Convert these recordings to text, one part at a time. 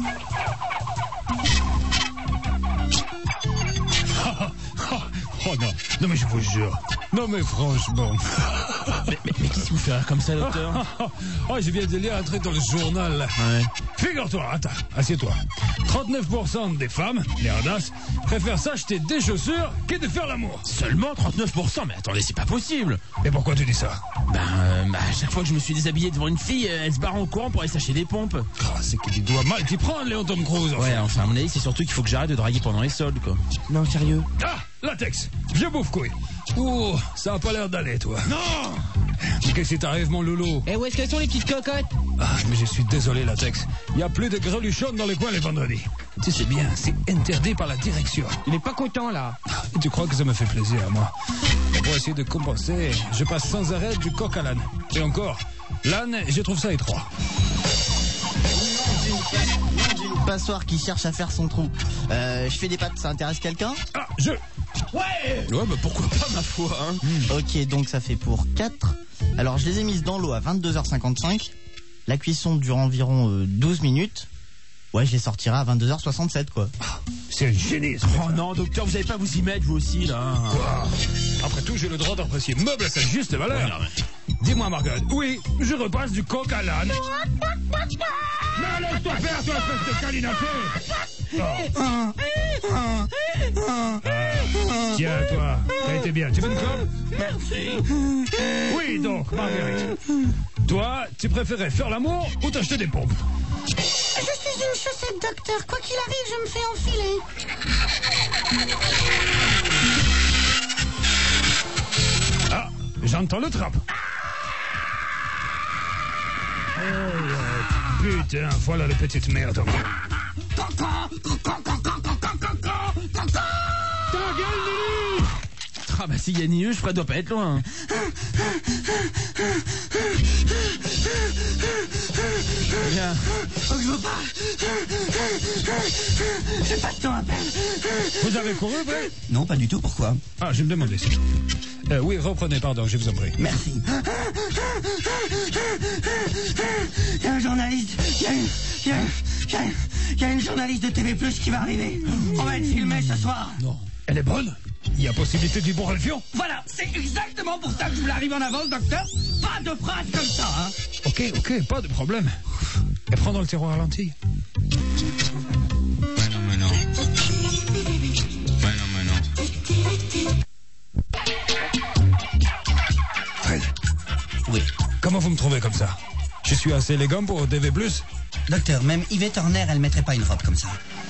Oh non, non mais je vous jure. Non mais franchement. Mais qu'est-ce que vous faites comme ça, docteur? Oh, je viens de lire un truc dans le journal. Ouais. Figure-toi, attends, assieds-toi. 39% des femmes, les radasses, préfèrent s'acheter des chaussures que de faire l'amour. Seulement 39%? Mais attendez, c'est pas possible. Et pourquoi tu dis ça? À chaque fois que je me suis déshabillé devant une fille, elle se barre en courant pour aller s'acheter des pompes. Ah, c'est que tu dois mal t'y prendre, Léon Tom Cruise. Enfin. Ouais, enfin, à mon avis, c'est surtout qu'il faut que j'arrête de draguer pendant les soldes, quoi. Non, sérieux. Ah, latex, vieux bouffe-couille. Oh, ça a pas l'air d'aller, toi. Non! Mais qu'est-ce qui t'arrive, mon loulou? Et où est-ce qu'elles sont les petites cocottes? Ah, mais je suis désolé, latex. Il y a plus de greluchonnes dans les coins les vendredis. Tu sais bien, c'est interdit par la direction. Il est pas content, là. Et tu crois que ça me fait plaisir, moi? Et pour essayer de compenser, je passe sans arrêt du coq à l'âne. Et encore, l'âne, je trouve ça étroit. Passoire qui cherche à faire son trou. Je fais des pâtes, ça intéresse quelqu'un? Ah, Ouais, bah pourquoi pas, ma foi, hein. Ok, donc ça fait pour 4. Alors je les ai mises dans l'eau à 22h55. La cuisson dure environ 12 minutes. Ouais, je les sortirai à 22h67, quoi. C'est un génie, ça. Oh non, docteur, vous allez pas vous y mettre, vous aussi, là. Wow. Après tout, j'ai le droit d'apprécier meuble à sa juste valeur. Ouais, non, mais... Dis-moi, Margaret. Oui, je repasse du coq à l'âne. Mais laisse-toi faire, toi, espèce de câlinaté. Tiens, toi, t'as été bien. Tu veux une clope? Merci. Oui, donc, Marguerite. Toi, tu préférais faire l'amour ou t'acheter des pompes? Je suis une chaussette, docteur. Quoi qu'il arrive, je me fais enfiler. Ah, j'entends le trappe. Oh, putain, voilà la petite merde. Ta gueule, Lily! Ah bah si Yannieux, je crois, doit pas être loin. Bien. Oh, je veux pas. J'ai pas de temps à perdre. Vous avez couru, vrai? Non, pas du tout, pourquoi? Ah, je me demandais si. Oui, reprenez, pardon, je vous en prie. Merci. Il y a un journaliste. Il y a une journaliste de TV Plus qui va arriver. On va être filmé ce soir. Non. Elle est bonne? Il y a possibilité du bon Ralphion? Voilà, c'est exactement pour ça que je voulais arriver en avance, docteur. Pas de phrase comme ça, hein. Ok, pas de problème. Et prends dans le tiroir à lentilles. Mais non. Fred. Oui. Comment vous me trouvez comme ça? Je suis assez élégant pour TV+. Docteur, même Yvette Horner, elle mettrait pas une robe comme ça.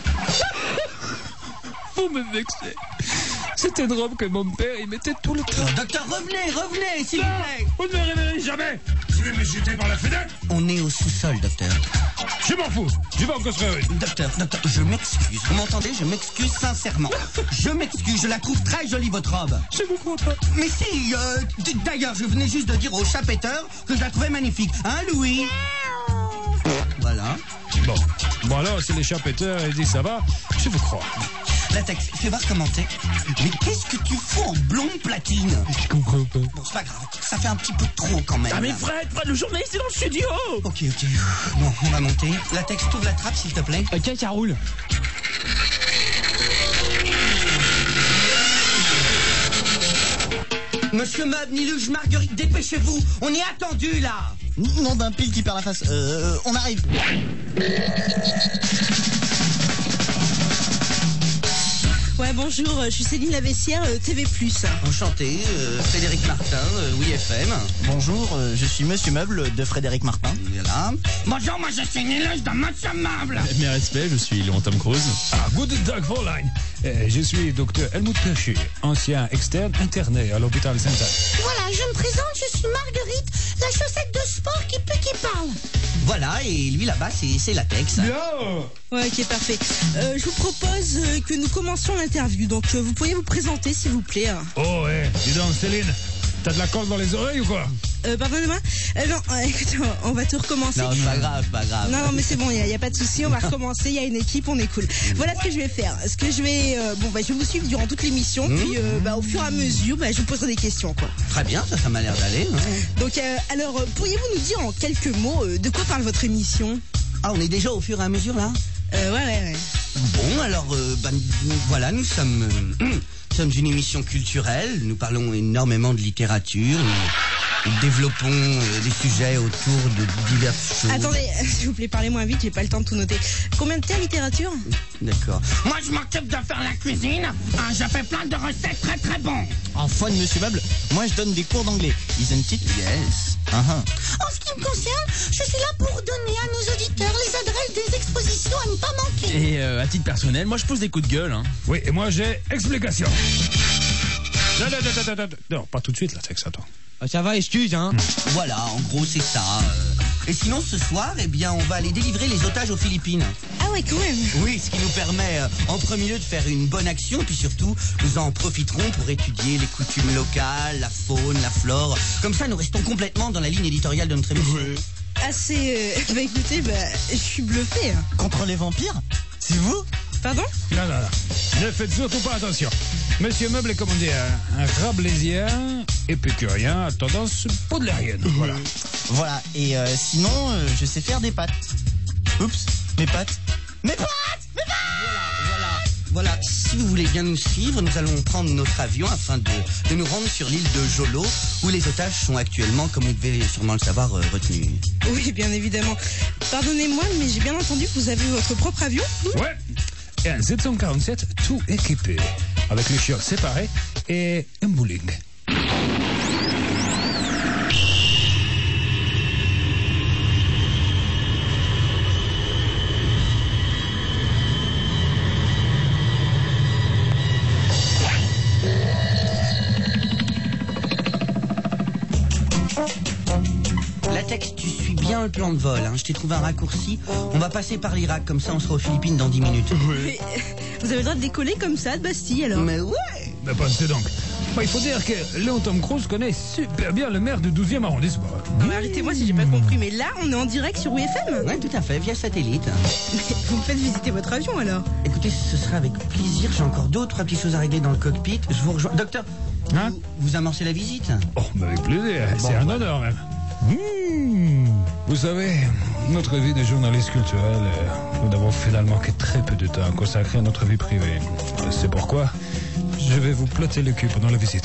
Vous me vexez. C'était une robe que mon père, il mettait tout le temps. Docteur, revenez, s'il vous plaît. Vous ne me réveillerez jamais. Je vais me jeter par la fenêtre. On est au sous-sol, docteur. Je m'en fous. Je vais en construire une. Docteur, je m'excuse. Vous m'entendez? Je m'excuse sincèrement. Je m'excuse, je la trouve très jolie, votre robe. Je vous crois pas. Mais si, d'ailleurs, je venais juste de dire au chapetteur que je la trouvais magnifique. Hein, Louis? Voilà. Bon alors, si les chapeteurs disent ça va, je vous crois. Latex, fais voir comment t'es. Mais qu'est-ce que tu fous en blonde platine? Je comprends pas. Bon, c'est pas grave. Ça fait un petit peu trop quand même. Ah mais là. Fred, le journaliste est dans le studio. Ok. Bon, on va monter. Latex, t'ouvres la trappe, s'il te plaît. Ok, ça roule. Monsieur Meuble, Niluge, Marguerite, dépêchez-vous. On est attendu, là. Nom d'un pile qui perd la face. On arrive. Ouais, bonjour, je suis Céline Lavessière, TV+. Enchanté, Frédéric Martin, Oui FM. Bonjour, je suis Monsieur Meuble de Frédéric Martin. Voilà. Bonjour, moi je suis Niluge de Monsieur Meuble. Mes respects, je suis Léon Tom Cruise. Ah, good Dag Fräulein. Je suis docteur Helmut Kirchi, ancien externe interné à l'hôpital Saint-Anne. Voilà, je me présente, je suis Marguerite, la chaussette de sport qui pue qui parle. Voilà, et lui là-bas, c'est Latex. Ouais, ok, parfait. Je vous propose que nous commencions l'interview, donc vous pourriez vous présenter, s'il vous plaît. Oh, dis donc, Céline, t'as de la colle dans les oreilles ou quoi? Pardonnez-moi. Non, écoute, on va tout recommencer. Non, c'est pas grave, pas grave. Non, mais c'est bon, il y a pas de souci, on va recommencer, il y a une équipe, on est cool. Voilà ce que je vais faire. Je vais vous suivre durant toute l'émission, puis au fur et à mesure, je vous poserai des questions, quoi. Très bien, ça m'a l'air d'aller. Hein. Donc, alors, pourriez-vous nous dire en quelques mots de quoi parle votre émission? Ah, on est déjà au fur et à mesure, là? Ouais. Bon, alors, voilà, nous sommes une émission culturelle. Nous parlons énormément de littérature. Nous développons des sujets autour de diverses choses. Attendez, s'il vous plaît, parlez moins vite, j'ai pas le temps de tout noter. Combien de temps littérature? D'accord. Moi, je m'occupe de faire la cuisine. Je fais plein de recettes très très bonnes. Enfin, Monsieur Meuble, moi je donne des cours d'anglais. Isn't it? Yes. En ce qui me concerne, je suis là pour donner à nos auditeurs les adresses des expositions à ne pas manquer. Et à titre personnel, moi je pose des coups de gueule. Hein. Oui, et moi j'ai explication. Non, pas tout de suite, la texte, attends. Ça va, excuse, hein. Voilà, en gros, c'est ça. Et sinon, ce soir, eh bien, on va aller délivrer les otages aux Philippines. Ah ouais, quand même. Oui, ce qui nous permet, en premier lieu, de faire une bonne action, puis surtout, nous en profiterons pour étudier les coutumes locales, la faune, la flore. Comme ça, nous restons complètement dans la ligne éditoriale de notre émission. Assez... Bah écoutez, je suis bluffé. Hein. Contre les vampires? C'est vous? Pardon? Non. Ne faites surtout pas attention. Monsieur Meuble est, comme on dit, un rabelaisien, épicurien, à tendance baudelairienne. Voilà. Voilà, et sinon, je sais faire des pâtes. Oups, mes pâtes. Mes pâtes! Voilà, si vous voulez bien nous suivre, nous allons prendre notre avion afin de nous rendre sur l'île de Jolo, où les otages sont actuellement, comme vous devez sûrement le savoir, retenus. Oui, bien évidemment. Pardonnez-moi, mais j'ai bien entendu que vous avez votre propre avion? Ouais. Et un Z147 tout équipé, avec les chiottes séparés et un bowling. Latex, tu suis bien le plan de vol, hein. Je t'ai trouvé un raccourci. On va passer par l'Irak, comme ça on sera aux Philippines dans 10 minutes. Mais, vous avez le droit de décoller comme ça de Bastille, alors? Mais ouais. Mais pensez donc. Il faut dire que Léon Tom Cruise connaît super bien le maire du 12e arrondissement. Non, mais arrêtez-moi si j'ai pas compris, mais là, on est en direct sur WFM? Ouais, tout à fait, via satellite. Mais vous me faites visiter votre avion, alors? Écoutez, ce sera avec plaisir. J'ai encore 2 ou 3 petites choses à régler dans le cockpit. Je vous rejoins. Docteur, Hein? vous amorcez la visite? Oh, mais avec plaisir. C'est un honneur même. Vous savez, notre vie de journaliste culturel, nous n'avons finalement que très peu de temps à consacrer à notre vie privée. C'est pourquoi je vais vous plotter le cul pendant la visite.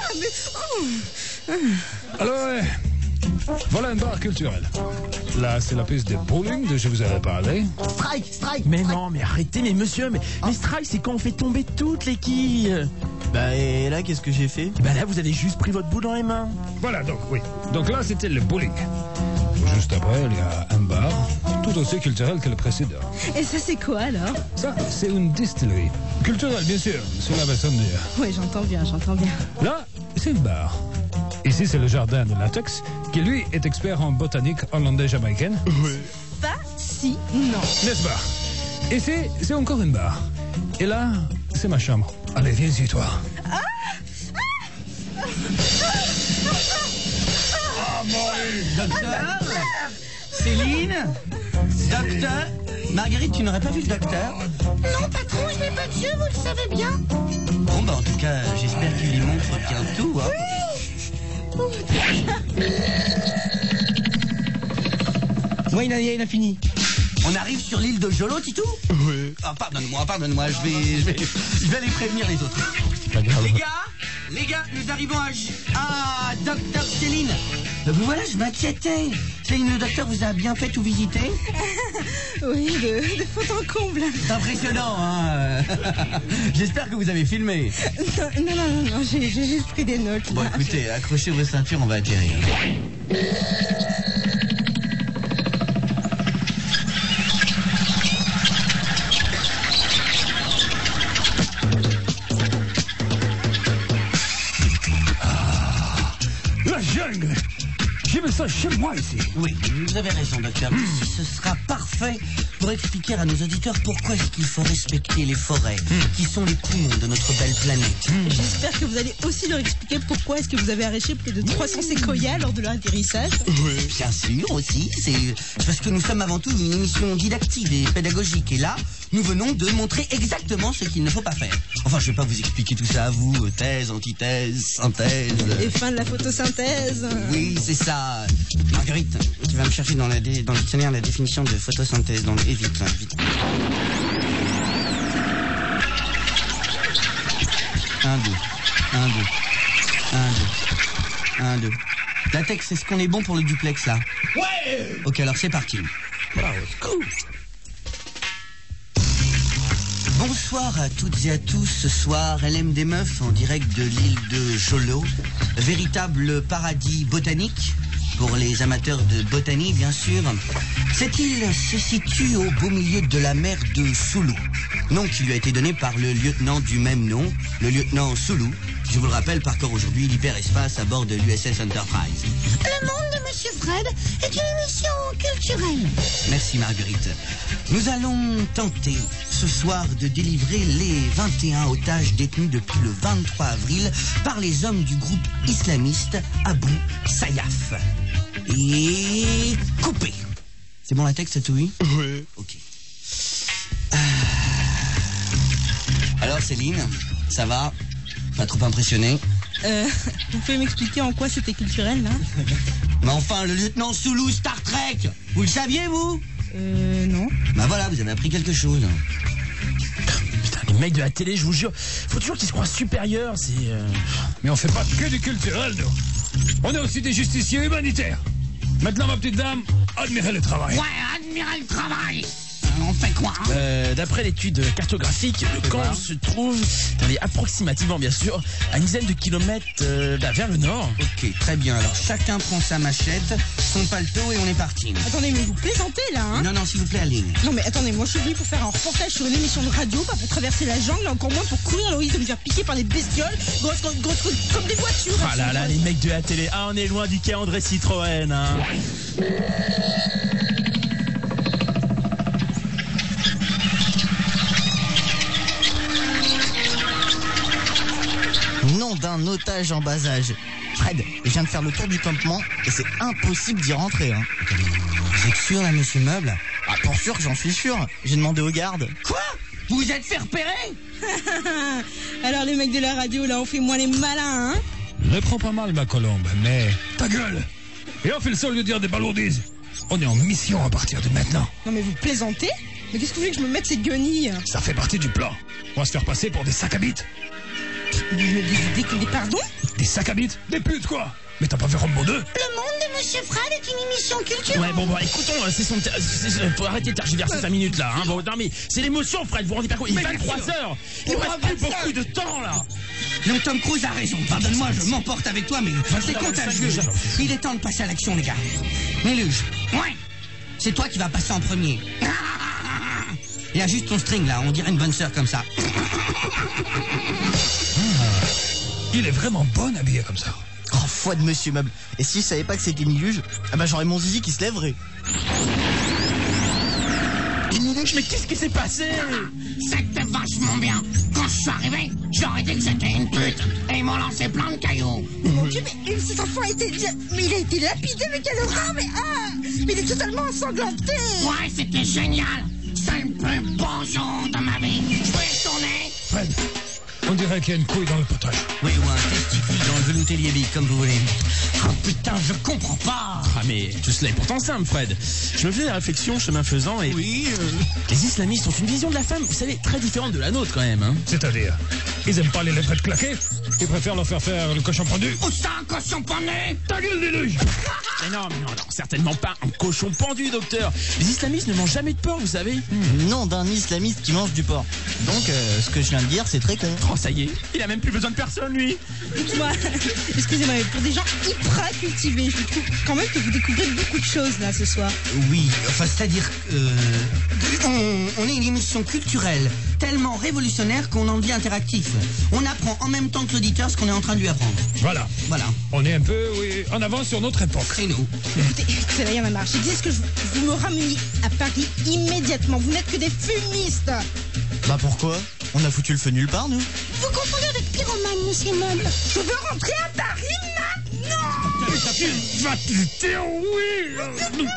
Alors, voilà un bar culturel. Là, c'est la piste de bowling dont je vous avais parlé. Strike! Mais non, mais arrêtez, mais monsieur, mais strike, c'est quand on fait tomber toutes les quilles. Bah, et là, qu'est-ce que j'ai fait? Bah là, vous avez juste pris votre boule dans les mains. Voilà, donc, oui. Donc là, c'était le bowling. Juste après, il y a un bar, tout aussi culturel que le précédent. Et ça, c'est quoi, alors? Ça, c'est une distillerie. Culturelle, bien sûr, cela va sonner. Ouais, j'entends bien. Là, c'est une bar. Ici, c'est le jardin de Latex, qui lui est expert en botanique hollandais-jamaïcaine. Fascinant. N'est-ce pas? Ici, c'est encore une bar. Et là, c'est ma chambre. Allez, viens-y, toi. Docteur? Céline? Docteur? Marguerite, tu n'aurais pas vu le docteur? Non, patron, je n'ai pas de jeu, vous le savez bien. Bon, bah en tout cas, j'espère qu'il lui montre bien tout, hein. Ouais, il a fini. On arrive sur l'île de Jolo, Titou? Oui. Ah, pardonne-moi, je vais aller prévenir les autres. Les gars, nous arrivons à Docteur Céline. Voilà, je m'inquiétais. Céline, le docteur vous a bien fait tout visiter? Oui, de fond en comble. C'est impressionnant, hein. J'espère que vous avez filmé. Non, j'ai juste pris des notes. Bon, écoutez, accrochez vos ceintures, on va atterrir. La jungle! J'ai vu ça chez moi ici. Oui, vous avez raison, docteur. Ici, ce sera parfait pour expliquer à nos auditeurs pourquoi est-ce qu'il faut respecter les forêts, qui sont les poumons de notre belle planète. J'espère que vous allez aussi leur expliquer pourquoi est-ce que vous avez arraché plus de 300 séquoias lors de leur atterrissage. Bien sûr, aussi. C'est parce que nous sommes avant tout une émission didactique et pédagogique. Et là, nous venons de montrer exactement ce qu'il ne faut pas faire. Enfin, je ne vais pas vous expliquer tout ça à vous. Thèse, antithèse, synthèse. Et fin de la photosynthèse. Oui, c'est ça. Marguerite, tu vas me chercher dans le dictionnaire la définition de photosynthèse. Donc, et vite, là, vite. 1, 2. 1, 2. 1, 2. 1, 2. Latex, est-ce qu'on est bon pour le duplex, là? Ouais. Ok, alors c'est parti. Bravo, cool. Bonsoir à toutes et à tous. Ce soir, LM des Meufs en direct de l'île de Jolo. Véritable paradis botanique pour les amateurs de botanie, bien sûr. Cette île se situe au beau milieu de la mer de Sulu. Nom qui lui a été donné par le lieutenant du même nom, le lieutenant Sulu. Je vous le rappelle, par corps aujourd'hui l'hyperespace à bord de l'USS Enterprise. Le monde de Monsieur Fred est une émission culturelle. Merci Marguerite. Nous allons tenter ce soir de délivrer les 21 otages détenus depuis le 23 avril par les hommes du groupe islamiste Abu Sayyaf. Et coupé. C'est bon la texte, ça tout oui? Oui. Ok. Alors Céline, ça va? Pas trop impressionné? Vous pouvez m'expliquer en quoi c'était culturel, là? Mais enfin, le lieutenant Sulu Star Trek, vous le saviez, vous? Non. Bah voilà, vous avez appris quelque chose. Putain, les mecs de la télé, je vous jure, faut toujours qu'ils se croient supérieurs, c'est... Mais on fait pas que du culturel, nous. On est aussi des justiciers humanitaires. Maintenant, ma petite dame, admirez le travail. Ouais, admirez le travail. On fait quoi, hein? D'après l'étude cartographique, le camp se trouve, approximativement bien sûr, à une dizaine de kilomètres vers le nord. Ok, très bien. Alors chacun prend sa machette, son paletot et on est parti. Attendez, mais vous plaisantez, là, hein? Non, non, s'il vous plaît, allez. Non, mais attendez, moi je suis venu pour faire un reportage sur une émission de radio, pas pour traverser la jungle, encore moins pour courir le risque de me faire piquer par des bestioles, grosses comme des voitures. Ah là là, les mecs de la télé, ah on est loin du quai André Citroën, hein. Nom d'un otage en bas âge. Fred, je viens de faire le tour du campement et c'est impossible d'y rentrer. Hein. Vous êtes sûr, là, monsieur Meuble? Ah, pour sûr, j'en suis sûr. J'ai demandé aux gardes. Quoi? Vous vous êtes fait repérer? Alors les mecs de la radio, là, on fait moins les malins, hein? Ne prends pas mal, ma colombe, mais... Ta gueule! Et on fait le sol de dire des balourdises. On est en mission à partir de maintenant. Non mais vous plaisantez? Mais qu'est-ce que vous voulez que je me mette ces guenilles? Ça fait partie du plan. On va se faire passer pour des sacs à bites. Des pardon? Des sacs à bites? Des putes, quoi! Mais t'as pas vu Rambo 2? Le monde de Monsieur Fred est une émission culturelle. Ouais, bon, écoutons, faut arrêter de tergiverser 5 minutes là, hein. Bon, non, mais c'est l'émotion, Fred, vous vous rendez pas compte, il est 23h. Il ne reste plus beaucoup de temps là. Donc Tom Cruise a raison. Pardonne-moi, je m'emporte avec toi, mais c'est contagieux. Il est temps de passer à l'action, les gars. Méluge. Ouais. C'est toi qui vas passer en premier. Il y a juste ton string là, on dirait une bonne sœur comme ça. Il est vraiment bon habillé comme ça. Oh, foi de Monsieur Meuble. Et si je savais pas que c'était Miluge, ah bah j'aurais mon zizi qui se lèverait. Mais qu'est-ce qui s'est passé? C'était vachement bien. Quand je suis arrivé, j'aurais dit que c'était une pute. Et ils m'ont lancé plein de cailloux. Mon Dieu, mais cet enfant a été... Mais il a été lapidé, mais quelle horreur, mais mais il est totalement ensanglanté. Ouais, c'était génial. C'est le plus beau jour de ma vie. Je peux y retourner? Fred, on dirait qu'il y a une couille dans le potage. Oui, ou un testicule dans le velouté liébique, comme vous voulez. Oh putain, je comprends pas. Ah mais tout cela est pourtant simple, Fred. Je me faisais la réflexion, chemin faisant, et... Oui, Les islamistes ont une vision de la femme, vous savez, très différente de la nôtre quand même, hein. C'est-à-dire, ils aiment pas les lèvres claquées. Ils préfèrent leur faire le cochon pendu. Où ça, un cochon pendu? Ta gueule, déluge! Mais non, certainement pas un cochon pendu, docteur. Les islamistes ne mangent jamais de porc, vous savez. Nom d'un islamiste qui mange du porc. Donc, ce que je viens de dire, c'est très con. Oh, ça y est, il a même plus besoin de personne, lui. Moi, excusez-moi, mais pour des gens hyper cultivés, je trouve quand même que vous découvrez beaucoup de choses là ce soir. oui, enfin c'est-à-dire on est une émission culturelle tellement révolutionnaire qu'on en devient interactif. On apprend en même temps que l'auditeur ce qu'on est en train de lui apprendre. Voilà. Voilà, On est un peu, oui, en avance sur notre époque. c'est nous. Écoutez, là, il y en a marre. J'ai dit ce que vous me rameniez à Paris immédiatement. Vous n'êtes que des fumistes. Bah pourquoi? On a foutu le feu nulle part, nous. Vous confondez avec pyromane, Monsieur Meuble. Je veux rentrer à Paris maintenant. Va te dire oui!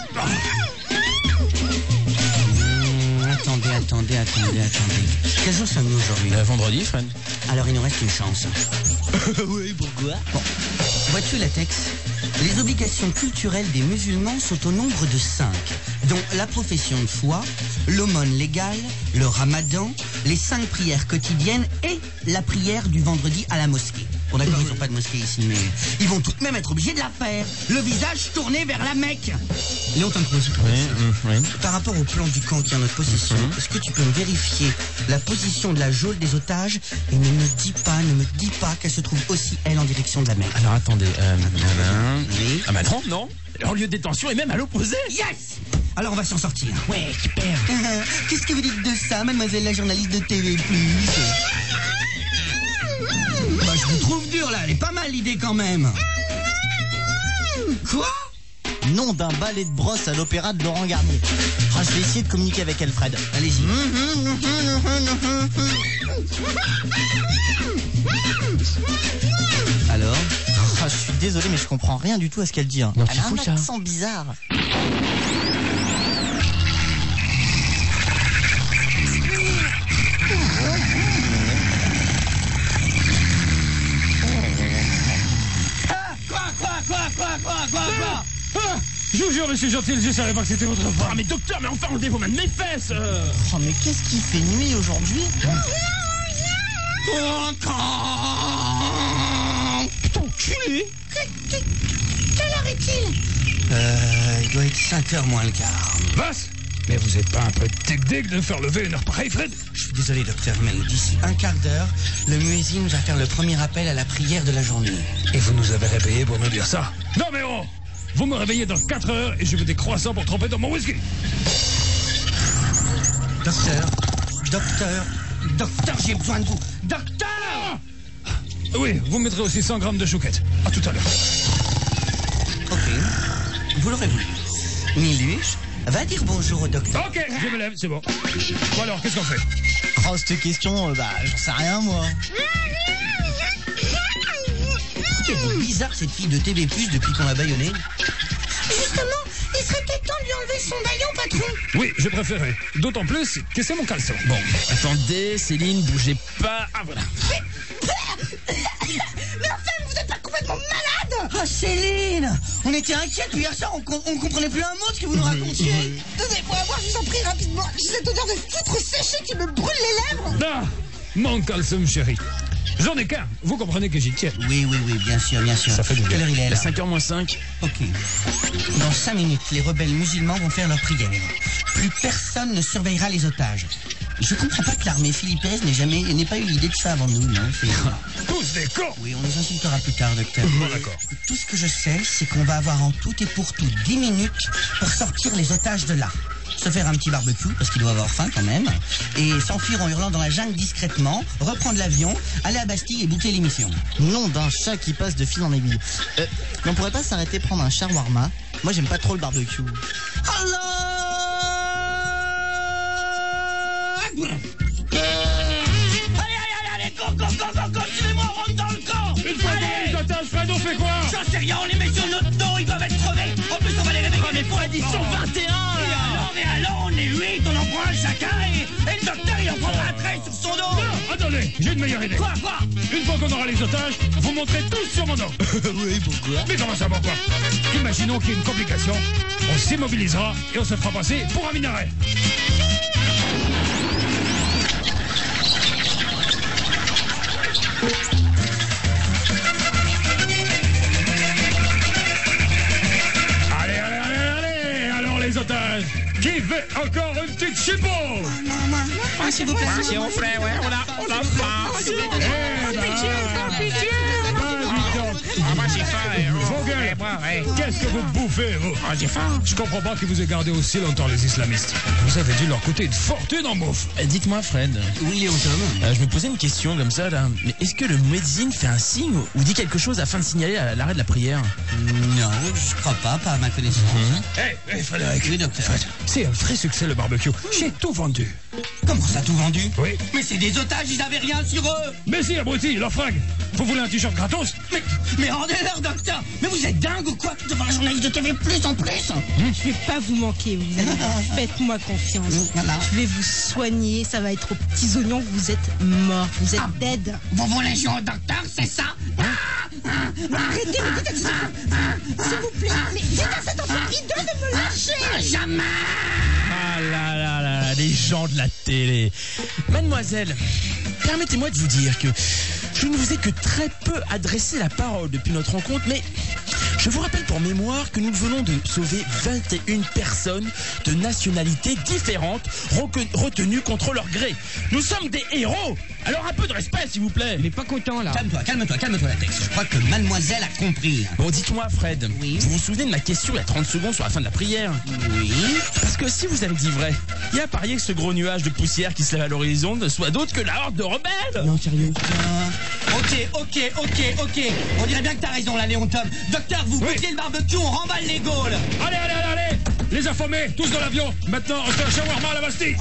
Attendez. Quel jour sommes-nous aujourd'hui? Vendredi, Fred. Alors il nous reste une chance. Oui, pourquoi? Bon, vois-tu Latex? Les obligations culturelles des musulmans sont au nombre de 5, dont la profession de foi, l'aumône légale, le ramadan, les 5 prières quotidiennes et la prière du vendredi à la mosquée. Bon d'accord, ils n'ont pas de mosquée ici, mais ils vont tout de même être obligés de la faire. Le visage tourné vers la Mecque. Léon Tom Cruise. Oui. Par rapport au plan du camp qui est en notre possession, est-ce que tu peux me vérifier la position de la geôle des otages et ne me dis pas qu'elle se trouve aussi, elle, en direction de la Mecque. Alors attendez, Oui. ah bah non. Leur lieu de détention est même à l'opposé. Yes! Alors on va s'en sortir. Ouais, super. Qu'est-ce que vous dites de ça, mademoiselle la journaliste de TV+. Bah je vous trouve dur là, elle est pas mal l'idée quand même. Quoi? Nom d'un ballet de brosse à l'opéra de Laurent Garnier. Ah, je vais essayer de communiquer avec Alfred. Allez-y. Alors? Ah, je suis désolé, mais je comprends rien du tout à ce qu'elle dit. Hein. Non, Elle c'est a fou, un ça. accent bizarre. Je vous jure, monsieur Gentil, je savais pas que c'était votre Ah femme. mais docteur, mais enfin enlevez vos mains de mes fesses. Oh, mais qu'est-ce qu'il fait nuit aujourd'hui? Putain, enculé. Quelle heure est-il? Il doit être 5h moins le quart. Basse. Mais vous êtes pas un peu tic-dic de faire lever une heure pareille, Fred? Je suis désolé, docteur, mais d'ici un quart d'heure, le muezzin va faire le premier appel à la prière de la journée. Et vous nous avez réveillés pour nous dire ça? Non mais oh! Vous me réveillez dans 4 heures et je veux des croissants pour tremper dans mon whisky. Docteur, j'ai besoin de vous. Docteur! Oui, vous mettrez aussi 100 grammes de chouquette. À tout à l'heure. Ok, vous l'aurez voulu. Miluche, va dire bonjour au docteur. Ok, je me lève, c'est bon. Bon alors, qu'est-ce qu'on fait? Oh, cette question, j'en sais rien, moi. C'est bizarre cette fille de TV+, depuis qu'on l'a baïonnée. Justement, il serait peut-être temps de lui enlever son baillon, patron. Oui, je préférais. D'autant plus que c'est mon caleçon. Bon, attendez, Céline, bougez pas. Ah voilà. Mais enfin, vous êtes pas complètement malade? Ah Céline, on était inquiets depuis hier soir, on comprenait plus un mot de ce que vous nous racontiez. Donnez-moi à boire, je vous en prie, rapidement. J'ai cette odeur de foutre séché qui me brûle les lèvres. Ah, mon caleçon, chéri. J'en ai qu'un. Vous comprenez que j'y tiens. Oui, bien sûr. Ça fait du bien. Quelle heure il est là? 5h moins 5. Ok. Dans 5 minutes, les rebelles musulmans vont faire leur prière. Plus personne ne surveillera les otages. Je comprends pas que l'armée philippaise n'ait pas eu l'idée de ça avant nous, non? Tous des cons. Oui, on nous insultera plus tard, docteur. Bon, d'accord. Tout ce que je sais, c'est qu'on va avoir en tout et pour tout 10 minutes pour sortir les otages de là. Se faire un petit barbecue, parce qu'il doit avoir faim quand même, et s'enfuir en hurlant dans la jungle discrètement, reprendre l'avion, aller à Bastille et boucler l'émission. Nom d'un chat qui passe de fil en aiguille. On pourrait pas s'arrêter prendre un shawarma? Moi, j'aime pas trop le barbecue. Allez, go, suivez-moi, on rentre dans le camp. Une fois qu'on les otages, Fred, on fait quoi? J'en sais rien, on les met sur notre dos, ils doivent être crevés. En plus, on va les réveiller. Mais Fred, ils sont 21 Et alors, on est 8, on en prend un chacun et le docteur, il en prendra un trait sur son dos. Non, attendez, j'ai une meilleure idée. Quoi? Une fois qu'on aura les otages, vous monterez tous sur mon dos. Oui, pourquoi? Mais comment ça, pourquoi? Imaginons qu'il y ait une complication. On s'immobilisera et on se fera passer pour un minaret. Allez, alors les otages, qui veut encore une petite chipot? Ah, s'il vous plaît. Si on fait, ouais, on a faim. Ah, moi j'ai faim. Vos gueules, qu'est-ce que vous bouffez, vous? Ah, j'ai faim. Je comprends pas qu'ils vous aient gardé aussi longtemps, les islamistes. Vous avez dû leur coûter une fortune en bouffe. Dites-moi, Fred, Oui, Léon Tom. je me posais une question comme ça, là. Mais est-ce que le muezzin fait un signe ou dit quelque chose afin de signaler l'arrêt de la prière? Non, je crois pas à ma connaissance. Hé, Frédéric. Oui, docteur. Fred, c'est un vrai succès, le barbecue. J'ai tout vendu. Comment ça, tout vendu? Oui. Mais c'est des otages, ils avaient rien sur eux. Mais si, abruti, leur fringue. Vous voulez un t-shirt gratos? Mais rendez-leur, docteur. Mais vous êtes dingue ou quoi? Devant la journaliste de TV+, en plus. Je vais pas vous manquer, vous allez voir. Faites-moi confiance. Voilà. Je vais vous soigner, ça va être aux petits oignons que vous êtes morts, vous êtes dead. Vous voulez jouer au docteur, c'est ça? Ah, Arrêtez, mais dites à s'il vous plaît, mais dites à cet enfant hideux de me lâcher. Jamais. Ah là là là, les gens de la télé. Mademoiselle, permettez-moi de vous dire que je ne vous ai que très peu adressé la parole depuis notre rencontre, mais je vous rappelle pour mémoire que nous venons de sauver 21 personnes de nationalités différentes retenues contre leur gré. Nous sommes des héros. Alors un peu de respect, s'il vous plaît. Il est pas content, là. Calme-toi, Latex. Je crois que mademoiselle a compris. Bon, dites-moi, Fred. Oui. Vous vous souvenez de ma question il y a 30 secondes sur la fin de la prière? Oui. Parce que si vous avez dit vrai, il y a à parier que ce gros nuage de poussière qui se lève à l'horizon ne soit d'autre que la horde de rebelles. Non, sérieux. Ok. On dirait bien que t'as raison, là, Léon Tom. Docteur, vous bouclez le barbecue, on remballe les Gaules. Allez. Les affamés, tous dans l'avion. Maintenant, on fait un shawarma à la Bastille.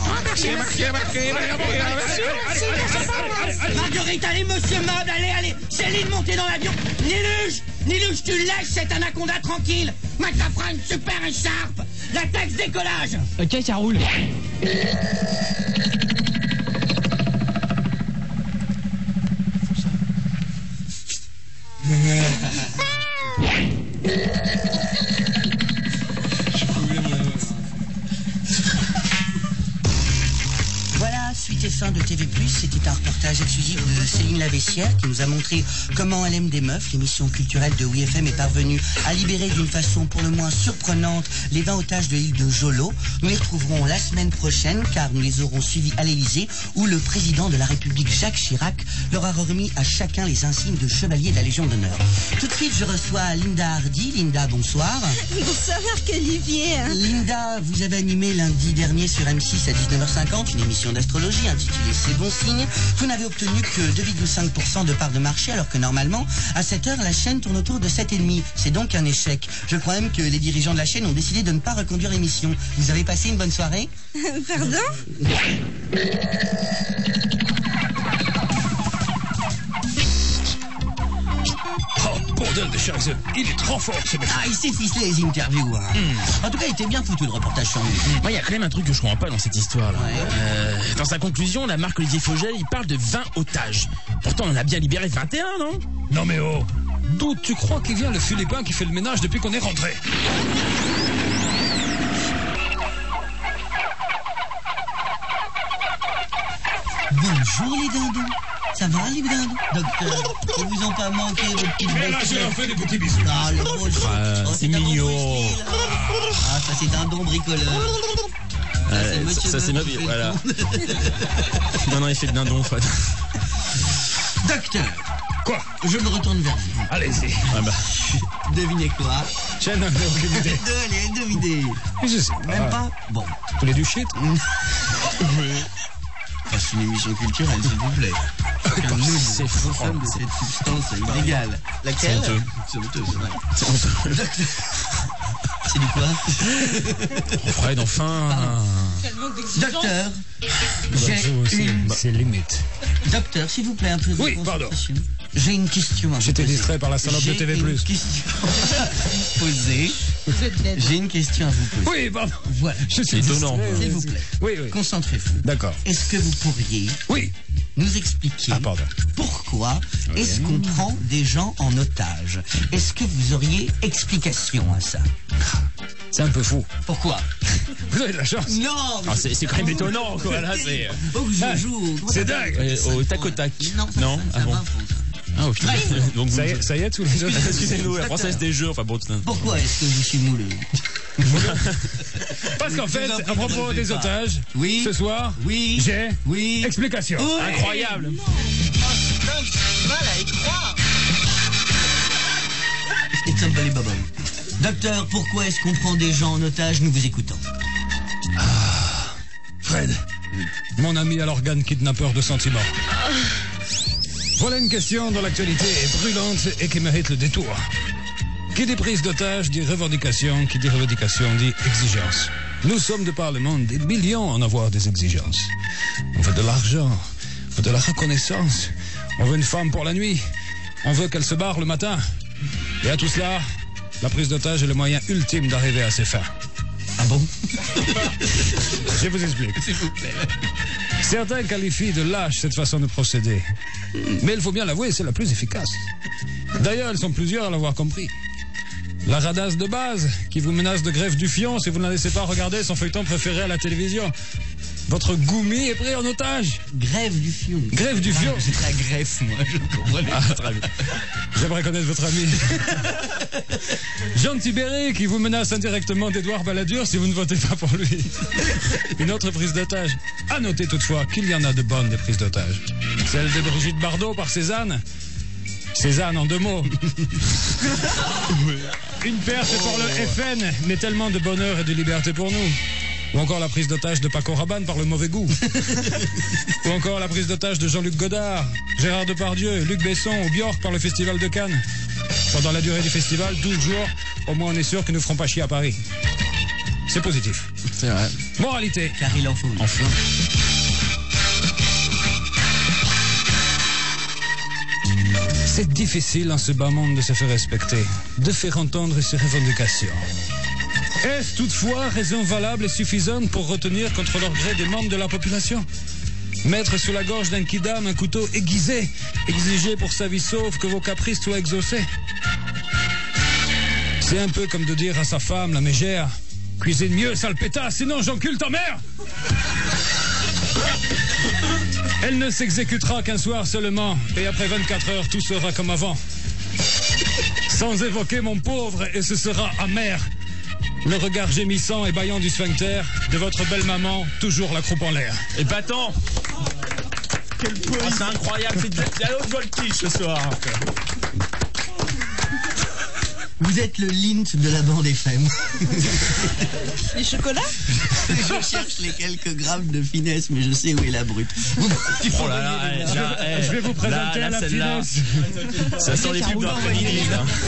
Marguerite, allez, monsieur Mode, allez. Céline, montez dans l'avion. Niluche, tu laisses cet anaconda tranquille. Mais ça fera une super écharpe. Latex, décollage. Ok, ça roule. Voilà, suite et fin de TV+, c'était un reportage exclusif de Céline Lavessière qui nous a montré comment Elle aime des meufs, l'émission culturelle de WeFM est parvenue à libérer d'une façon pour le moins surprenante les 20 otages de l'île de Jolo. Nous les retrouverons la semaine prochaine car nous les aurons suivis à l'Elysée où le président de la République Jacques Chirac leur a remis à chacun les insignes de chevalier de la Légion d'honneur. Tout de suite, je reçois Linda Hardy. Linda, bonsoir. Bonsoir Marc-Olivier. Linda, vous avez animé lundi dernier sur M6 à 19h50 une émission d'astrologie intitulée C'est bon signe. Vous n'avez obtenu que 2,5% de part de marché alors que normalement, à 7h, la chaîne tourne autour de 7,5. C'est donc un échec. Je crois même que les dirigeants de la chaîne ont décidé de ne pas reconduire l'émission. Vous avez passé une bonne soirée? Pardon? Oh, bordel de Charles, il est trop fort, ce mec. Ah, il s'est ficelé les interviews. Hein. En tout cas, il était bien foutu le reportage sur lui. Moi, il y a quand même un truc que je comprends pas dans cette histoire-là. Dans sa conclusion, la marque Olivier Fogel, il parle de 20 otages. Pourtant, on en a bien libéré 21, non? Non mais oh, d'où tu crois qu'il vient le Philippin qui fait le ménage depuis qu'on est rentré? Bonjour les dindons. Ça va les dindons? Docteur, ils vous ont pas manqué vos petites Mais là, je bêtes? leur fais des petits bisous. Ah, le beau c'est un mignon. beau style, hein. Ah, ça c'est dindon bricoleur. Ça, c'est ma vie, voilà. Non, il fait de dindon, Fred. Docteur, Quoi? je me retourne vers vous. Allez-y. Ah bah. Devinez quoi? Je n'en ai aucune idée. Allez, devinez. Mais je sais Même pas? Bon. Vous voulez du shit? C'est une émission culturelle, s'il vous plaît. C'est fou. Consomme de cette substance illégale. Laquelle? C'est honteux. C'est honteux, c'est vrai. C'est honteux. C'est du quoi? Fred, enfin. Docteur, j'ai une... C'est limite. Docteur, s'il vous plaît, un peu de Oui, pardon. concentration. J'ai une question à vous J'étais poser. distrait par la salope de TV+. J'ai une question posée. J'ai une question à vous poser. Oui, pardon. Voilà. Je suis C'est étonnant. distrait, S'il vous plaît. Oui. Concentrez-vous. D'accord. Est-ce que vous pourriez Oui. nous expliquer Ah, pardon. pourquoi est-ce qu'on prend des gens en otage? Est-ce que vous auriez explication à ça? C'est un peu fou. Pourquoi? Vous avez de la chance. Non! Ah, c'est quand même étonnant, quoi. Là, c'est. Oh, je joue. C'est dingue. Au tac au tac. Non, ça, Non, ça, ah ça bon. va, fond, ça. Ah, ok. Donc, Ça y est, tous les autres. excusez-nous, la princesse des jeux, enfin bon, c'est un- Pourquoi est-ce que je suis moulu? Parce qu'en fait, à propos des otages, Oui. ce soir, Oui. j'ai Oui. explication. Oui. Incroyable. It's unbelievable. Docteur, pourquoi est-ce qu'on prend des gens en otage? Nous vous écoutons. Fred, mon ami à l'organe kidnappeur de sentiments. Voilà une question dont l'actualité est brûlante et qui mérite le détour. Qui dit prise d'otage dit revendication, qui dit revendication dit exigence. Nous sommes de par le monde des millions à en avoir des exigences. On veut de l'argent, on veut de la reconnaissance, on veut une femme pour la nuit, on veut qu'elle se barre le matin. Et à tout cela, la prise d'otage est le moyen ultime d'arriver à ses fins. Ah bon? Je vous explique. S'il vous plaît. Certains qualifient de lâche cette façon de procéder. Mais il faut bien l'avouer, c'est la plus efficace. D'ailleurs, elles sont plusieurs à l'avoir compris. La radasse de base, qui vous menace de greffe du fion si vous ne la laissez pas regarder son feuilleton préféré à la télévision. Votre Goumi est pris en otage. Grève du fion. Greffe du fion. C'est la greffe, moi, je comprenais. Ah, très bien. J'aimerais connaître votre ami. Jean Tibéri, qui vous menace indirectement d'Édouard Balladur si vous ne votez pas pour lui. Une autre prise d'otage. À noter toutefois qu'il y en a de bonnes des prises d'otage. Celle de Brigitte Bardot par Cézanne. Cézanne en 2 mots. Une perte pour le FN, mais tellement de bonheur et de liberté pour nous. Ou encore la prise d'otage de Paco Rabanne par le mauvais goût. Ou encore la prise d'otage de Jean-Luc Godard, Gérard Depardieu, Luc Besson ou Björk par le Festival de Cannes. Pendant la durée du festival, 12 jours, au moins on est sûr qu'ils ne feront pas chier à Paris. C'est positif. C'est vrai. Moralité. Car il en faut. Enfin. C'est difficile en ce bas monde de se faire respecter, de faire entendre ses revendications. Est-ce toutefois raison valable et suffisante pour retenir contre leur gré des membres de la population? Mettre sous la gorge d'un kidam un couteau aiguisé, exiger pour sa vie sauve que vos caprices soient exaucés? C'est un peu comme de dire à sa femme, la mégère, cuisine mieux, sale pétasse, sinon j'encule ta mère! Elle ne s'exécutera qu'un soir seulement, et après 24 heures, tout sera comme avant. Sans évoquer mon pauvre, et ce sera amer. Le regard gémissant et bâillant du sphincter de votre belle maman, toujours la croupe en l'air. Épatant. C'est incroyable, c'est de la haute voltige ce soir. Vous êtes le Lint de la bande FM. Les chocolats? Je cherche les quelques grammes de finesse, mais je sais où est la brute. Oh là là, Je vais vous présenter à la celle-là. finesse. Ça sent les pubs d'après-midi.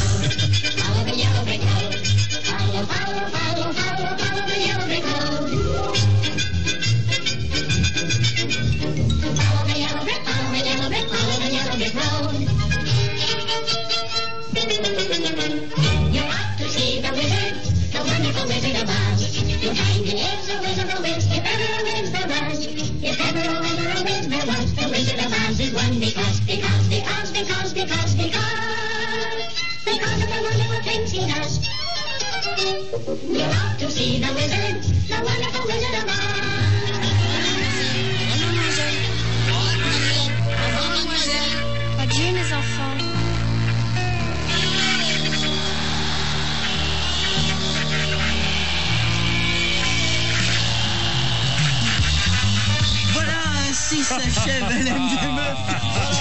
You're off to see the wizard, the wonderful Wizard of Oz. Adieu mes enfants. Voilà, ainsi s'achève LM des meufs.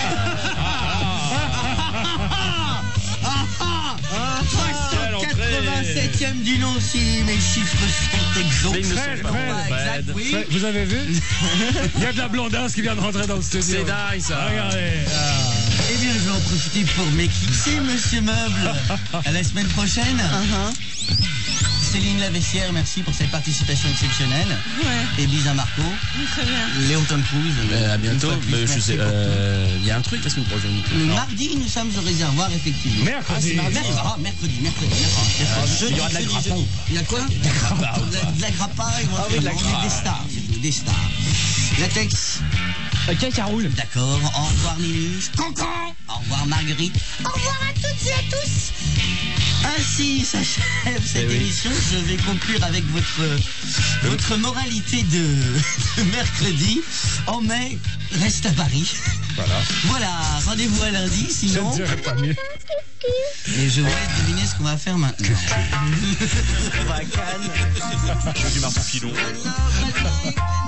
87e du nom si mes chiffres sont exacts. Fred, Oui. Fred, vous avez vu? Il y a de la blondasse qui vient de rentrer dans le studio. C'est dingue ça. Regardez. Eh bien, je vais en profiter pour m'éclipser, monsieur Meuble. À la semaine prochaine. Céline Lavessière, merci pour cette participation exceptionnelle. Ouais. Et bis à Marco. Très bien. Léon Tom Cruise. À bientôt. Mais je sais, il y a un truc la semaine prochaine. Mardi, nous sommes au réservoir, effectivement. Mercredi. Mercredi. Il y aura de la grappa. Il y a quoi? De la grappa, éventuellement. Des stars, c'est tout, des stars. Latex. Ok, ça roule. D'accord. Au revoir, Linus. Cancan. Au revoir, Marguerite. Au revoir à toutes et à tous. Ainsi s'achève cette émission. Je vais conclure avec votre moralité de mercredi. En mai, reste à Paris. Voilà, rendez-vous à lundi, sinon. Je ne dirais pas mieux. Et je vous laisse deviner ce qu'on va faire maintenant. On va à Cannes. Je suis Martin Filon.